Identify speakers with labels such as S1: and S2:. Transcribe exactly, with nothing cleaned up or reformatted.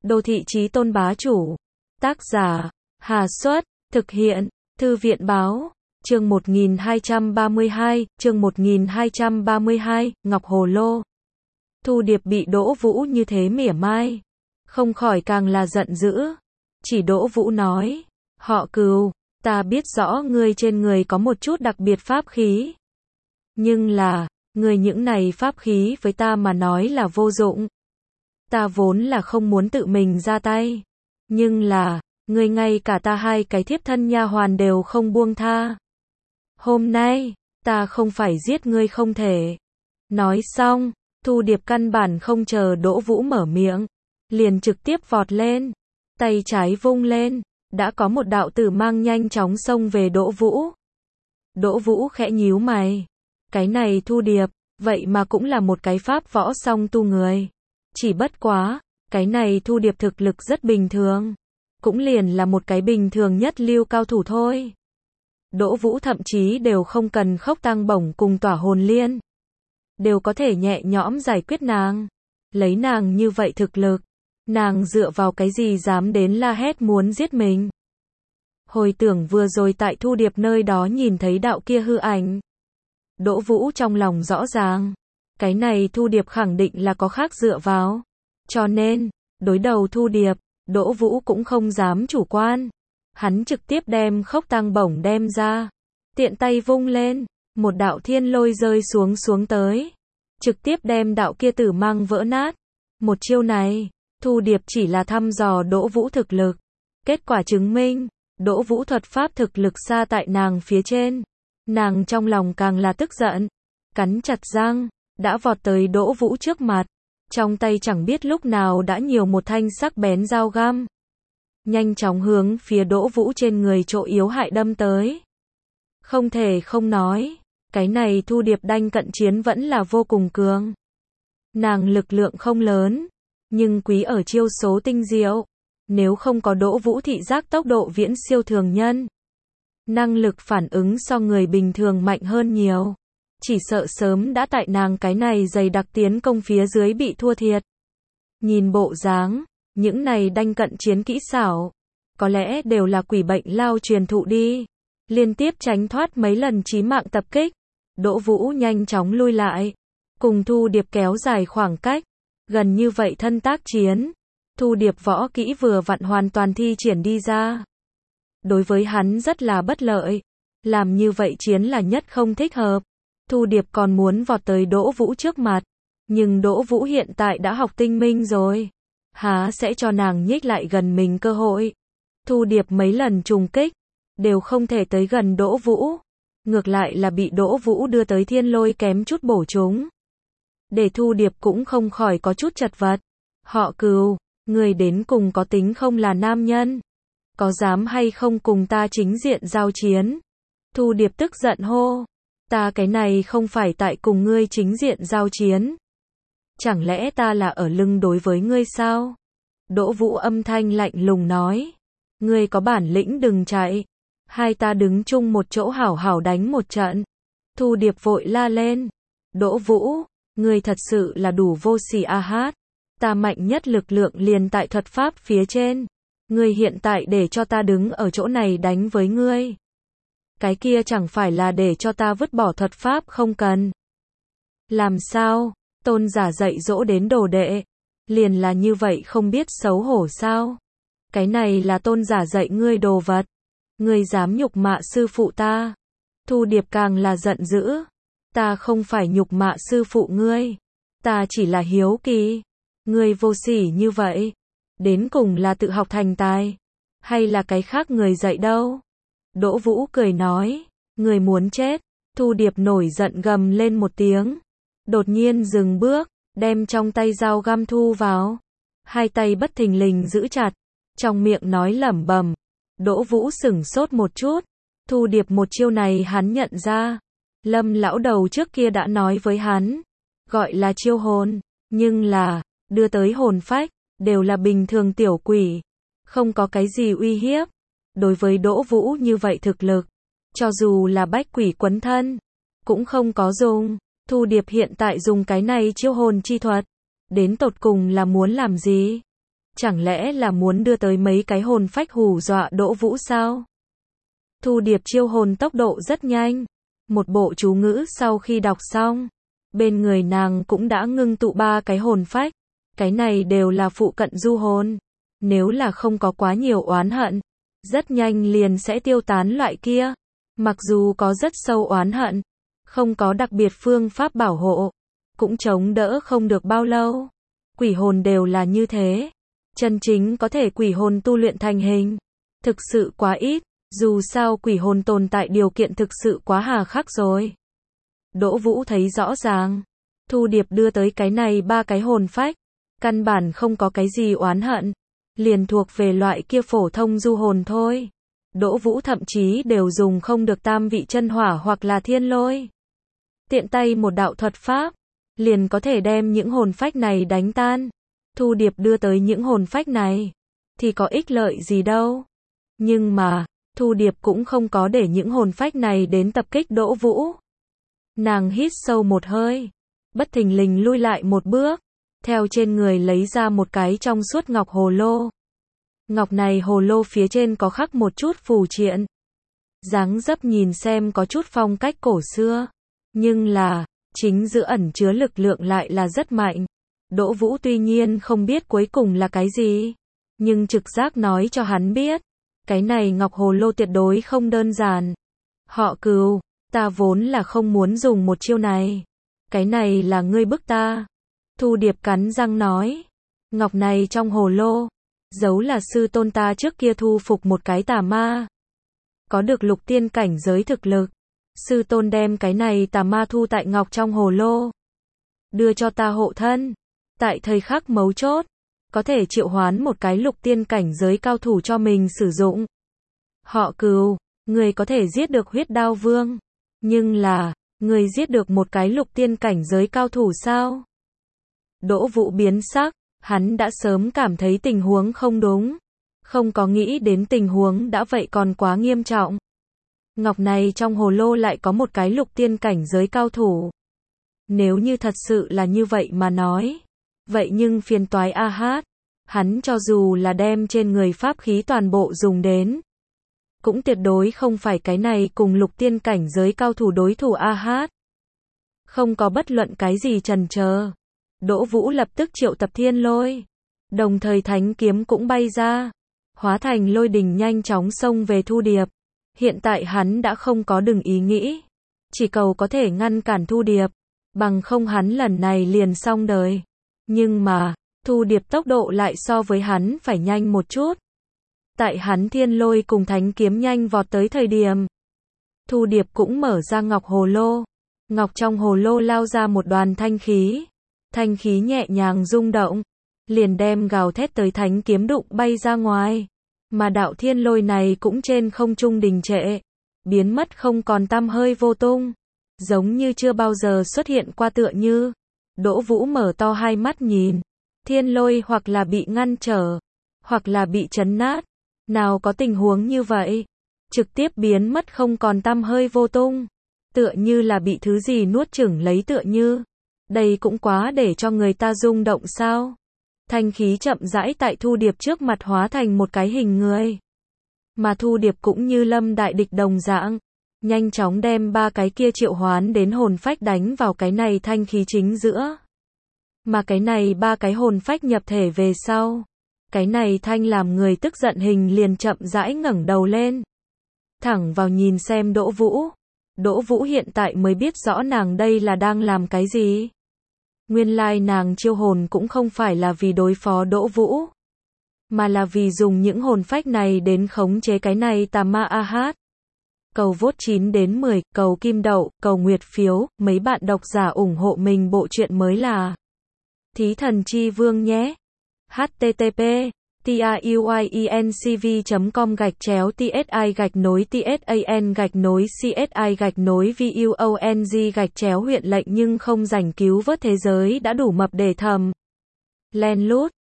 S1: Đô thị chí tôn bá chủ. Tác giả, Hà Xuất, thực hiện, Thư viện Báo. Chương một nghìn hai trăm ba mươi hai, chương một nghìn hai trăm ba mươi hai, Ngọc Hồ Lô. Thu Điệp bị Đỗ Vũ như thế mỉa mai, không khỏi càng là giận dữ. Chỉ Đỗ Vũ nói, họ Cừu, ta biết rõ ngươi trên người có một chút đặc biệt pháp khí. Nhưng là, ngươi những này pháp khí với ta mà nói là vô dụng. Ta vốn là không muốn tự mình ra tay. Nhưng là, ngươi ngay cả ta hai cái thiếp thân nha hoàn đều không buông tha. Hôm nay, ta không phải giết ngươi không thể. Nói xong, Thu Điệp căn bản không chờ Đỗ Vũ mở miệng, liền trực tiếp vọt lên, tay trái vung lên, đã có một đạo tử mang nhanh chóng xông về Đỗ Vũ. Đỗ Vũ khẽ nhíu mày, cái này Thu Điệp, vậy mà cũng là một cái pháp võ song tu người. Chỉ bất quá, cái này Thu Điệp thực lực rất bình thường, cũng liền là một cái bình thường nhất lưu cao thủ thôi. Đỗ Vũ thậm chí đều không cần khốc tăng bổng cùng tỏa hồn liên, đều có thể nhẹ nhõm giải quyết nàng. Lấy nàng như vậy thực lực, nàng dựa vào cái gì dám đến la hét muốn giết mình. Hồi tưởng vừa rồi tại Thu Điệp nơi đó nhìn thấy đạo kia hư ảnh, Đỗ Vũ trong lòng rõ ràng, cái này Thu Điệp khẳng định là có khác dựa vào. Cho nên, đối đầu Thu Điệp, Đỗ Vũ cũng không dám chủ quan. Hắn trực tiếp đem khốc tăng bổng đem ra, tiện tay vung lên, một đạo thiên lôi rơi xuống xuống tới, trực tiếp đem đạo kia tử mang vỡ nát. Một chiêu này, Thu Điệp chỉ là thăm dò Đỗ Vũ thực lực. Kết quả chứng minh, Đỗ Vũ thuật pháp thực lực xa tại nàng phía trên. Nàng trong lòng càng là tức giận, cắn chặt răng, đã vọt tới Đỗ Vũ trước mặt. Trong tay chẳng biết lúc nào đã nhiều một thanh sắc bén dao găm, nhanh chóng hướng phía Đỗ Vũ trên người chỗ yếu hại đâm tới. Không thể không nói, cái này Thu Điệp đanh cận chiến vẫn là vô cùng cường. Nàng lực lượng không lớn, nhưng quý ở chiêu số tinh diệu. Nếu không có Đỗ Vũ thị giác tốc độ viễn siêu thường nhân, năng lực phản ứng so người bình thường mạnh hơn nhiều, chỉ sợ sớm đã tại nàng cái này dày đặc tiến công phía dưới bị thua thiệt. Nhìn bộ dáng, những này đanh cận chiến kỹ xảo, có lẽ đều là quỷ bệnh lao truyền thụ đi. Liên tiếp tránh thoát mấy lần chí mạng tập kích, Đỗ Vũ nhanh chóng lui lại, cùng Thu Điệp kéo dài khoảng cách. Gần như vậy thân tác chiến, Thu Điệp võ kỹ vừa vặn hoàn toàn thi triển đi ra. Đối với hắn rất là bất lợi, làm như vậy chiến là nhất không thích hợp. Thu Điệp còn muốn vọt tới Đỗ Vũ trước mặt, nhưng Đỗ Vũ hiện tại đã học tinh minh rồi, há sẽ cho nàng nhích lại gần mình cơ hội. Thu Điệp mấy lần trùng kích, đều không thể tới gần Đỗ Vũ, ngược lại là bị Đỗ Vũ đưa tới thiên lôi kém chút bổ chúng. Để Thu Điệp cũng không khỏi có chút chật vật. Họ Cừu, người đến cùng có tính không là nam nhân, có dám hay không cùng ta chính diện giao chiến? Thu Điệp tức giận hô, ta cái này không phải tại cùng ngươi chính diện giao chiến. Chẳng lẽ ta là ở lưng đối với ngươi sao? Đỗ Vũ âm thanh lạnh lùng nói, ngươi có bản lĩnh đừng chạy, hai ta đứng chung một chỗ hảo hảo đánh một trận. Thu Điệp vội la lên, Đỗ Vũ, ngươi thật sự là đủ vô sỉ a hát, ta mạnh nhất lực lượng liền tại thuật pháp phía trên, ngươi hiện tại để cho ta đứng ở chỗ này đánh với ngươi, cái kia chẳng phải là để cho ta vứt bỏ thuật pháp không cần. Làm sao, tôn giả dạy dỗ đến đồ đệ, liền là như vậy không biết xấu hổ sao? Cái này là tôn giả dạy ngươi đồ vật, ngươi dám nhục mạ sư phụ ta? Thu Điệp càng là giận dữ, ta không phải nhục mạ sư phụ ngươi, ta chỉ là hiếu kỳ, ngươi vô sỉ như vậy, đến cùng là tự học thành tài, hay là cái khác người dạy đâu? Đỗ Vũ cười nói, người muốn chết. Thu Điệp nổi giận gầm lên một tiếng, đột nhiên dừng bước, đem trong tay dao găm thu vào, hai tay bất thình lình giữ chặt, trong miệng nói lẩm bẩm. Đỗ Vũ sửng sốt một chút, Thu Điệp một chiêu này hắn nhận ra, Lâm lão đầu trước kia đã nói với hắn, gọi là chiêu hồn, nhưng là, đưa tới hồn phách, đều là bình thường tiểu quỷ, không có cái gì uy hiếp. Đối với Đỗ Vũ như vậy thực lực, cho dù là bách quỷ quấn thân, cũng không có dùng. Thu Điệp hiện tại dùng cái này chiêu hồn chi thuật, đến tột cùng là muốn làm gì? Chẳng lẽ là muốn đưa tới mấy cái hồn phách hù dọa Đỗ Vũ sao? Thu Điệp chiêu hồn tốc độ rất nhanh. Một bộ chú ngữ sau khi đọc xong, bên người nàng cũng đã ngưng tụ ba cái hồn phách. Cái này đều là phụ cận du hồn. Nếu là không có quá nhiều oán hận, rất nhanh liền sẽ tiêu tán loại kia. Mặc dù có rất sâu oán hận, không có đặc biệt phương pháp bảo hộ, cũng chống đỡ không được bao lâu. Quỷ hồn đều là như thế. Chân chính có thể quỷ hồn tu luyện thành hình, thực sự quá ít. Dù sao quỷ hồn tồn tại điều kiện thực sự quá hà khắc rồi. Đỗ Vũ thấy rõ ràng, Thu Điệp đưa tới cái này ba cái hồn phách, căn bản không có cái gì oán hận, liền thuộc về loại kia phổ thông du hồn thôi. Đỗ Vũ thậm chí đều dùng không được tam vị chân hỏa hoặc là thiên lôi. Tiện tay một đạo thuật pháp, liền có thể đem những hồn phách này đánh tan. Thu Điệp đưa tới những hồn phách này, thì có ích lợi gì đâu. Nhưng mà, Thu Điệp cũng không có để những hồn phách này đến tập kích Đỗ Vũ. Nàng hít sâu một hơi, bất thình lình lui lại một bước, theo trên người lấy ra một cái trong suốt ngọc hồ lô. Ngọc này hồ lô phía trên có khắc một chút phù triện. Dáng dấp nhìn xem có chút phong cách cổ xưa, nhưng là, chính giữa ẩn chứa lực lượng lại là rất mạnh. Đỗ Vũ tuy nhiên không biết cuối cùng là cái gì, nhưng trực giác nói cho hắn biết, cái này ngọc hồ lô tuyệt đối không đơn giản. Họ Cừu, ta vốn là không muốn dùng một chiêu này. Cái này là ngươi bức ta. Thu Điệp cắn răng nói. Ngọc này trong hồ lô, giấu là sư tôn ta trước kia thu phục một cái tà ma. Có được lục tiên cảnh giới thực lực. Sư tôn đem cái này tà ma thu tại ngọc trong hồ lô, đưa cho ta hộ thân. Tại thời khắc mấu chốt, có thể triệu hoán một cái lục tiên cảnh giới cao thủ cho mình sử dụng. Họ Cừu, người có thể giết được huyết đao vương. Nhưng là, người giết được một cái lục tiên cảnh giới cao thủ sao? Đỗ Vũ biến sắc, hắn đã sớm cảm thấy tình huống không đúng. Không có nghĩ đến tình huống đã vậy còn quá nghiêm trọng. Ngọc này trong hồ lô lại có một cái lục tiên cảnh giới cao thủ. Nếu như thật sự là như vậy mà nói, vậy nhưng phiền toái a hát. Hắn cho dù là đem trên người pháp khí toàn bộ dùng đến, cũng tuyệt đối không phải cái này cùng lục tiên cảnh giới cao thủ đối thủ a hát. Không có bất luận cái gì chần chờ, Đỗ Vũ lập tức triệu tập thiên lôi, đồng thời thánh kiếm cũng bay ra, hóa thành lôi đình nhanh chóng xông về Thu Điệp. Hiện tại hắn đã không có đừng ý nghĩ, chỉ cầu có thể ngăn cản Thu Điệp, bằng không hắn lần này liền xong đời. Nhưng mà, Thu Điệp tốc độ lại so với hắn phải nhanh một chút. Tại hắn thiên lôi cùng thánh kiếm nhanh vọt tới thời điểm, Thu Điệp cũng mở ra ngọc hồ lô. Ngọc trong hồ lô lao ra một đoàn thanh khí. Thanh khí nhẹ nhàng rung động, liền đem gào thét tới thánh kiếm đụng bay ra ngoài. Mà đạo thiên lôi này cũng trên không trung đình trệ, biến mất không còn tăm hơi vô tung, giống như chưa bao giờ xuất hiện qua tựa như. Đỗ Vũ mở to hai mắt nhìn, thiên lôi hoặc là bị ngăn trở, hoặc là bị chấn nát. Nào có tình huống như vậy, trực tiếp biến mất không còn tăm hơi vô tung, tựa như là bị thứ gì nuốt chửng lấy tựa như. Đây cũng quá để cho người ta rung động sao? Thanh khí chậm rãi tại Thu Điệp trước mặt hóa thành một cái hình người. Mà Thu Điệp cũng như lâm đại địch đồng dạng, nhanh chóng đem ba cái kia triệu hoán đến hồn phách đánh vào cái này thanh khí chính giữa. Mà cái này ba cái hồn phách nhập thể về sau, cái này thanh làm người tức giận hình liền chậm rãi ngẩng đầu lên, thẳng vào nhìn xem Đỗ Vũ. Đỗ Vũ hiện tại mới biết rõ nàng đây là đang làm cái gì. Nguyên lai nàng chiêu hồn cũng không phải là vì đối phó Đỗ Vũ, mà là vì dùng những hồn phách này đến khống chế cái này tà ma a hát. Cầu vote chín đến mười, cầu kim đậu, cầu nguyệt phiếu, mấy bạn độc giả ủng hộ mình bộ truyện mới là Thí Thần Chi Vương nhé. http truyencv chấm com gạch chéo tsi gạch nối tsan gạch nối csi gạch nối vuong gạch chéo huyện lệnh nhưng không rảnh cứu vớt thế giới đã đủ mập để thầm. Len lút.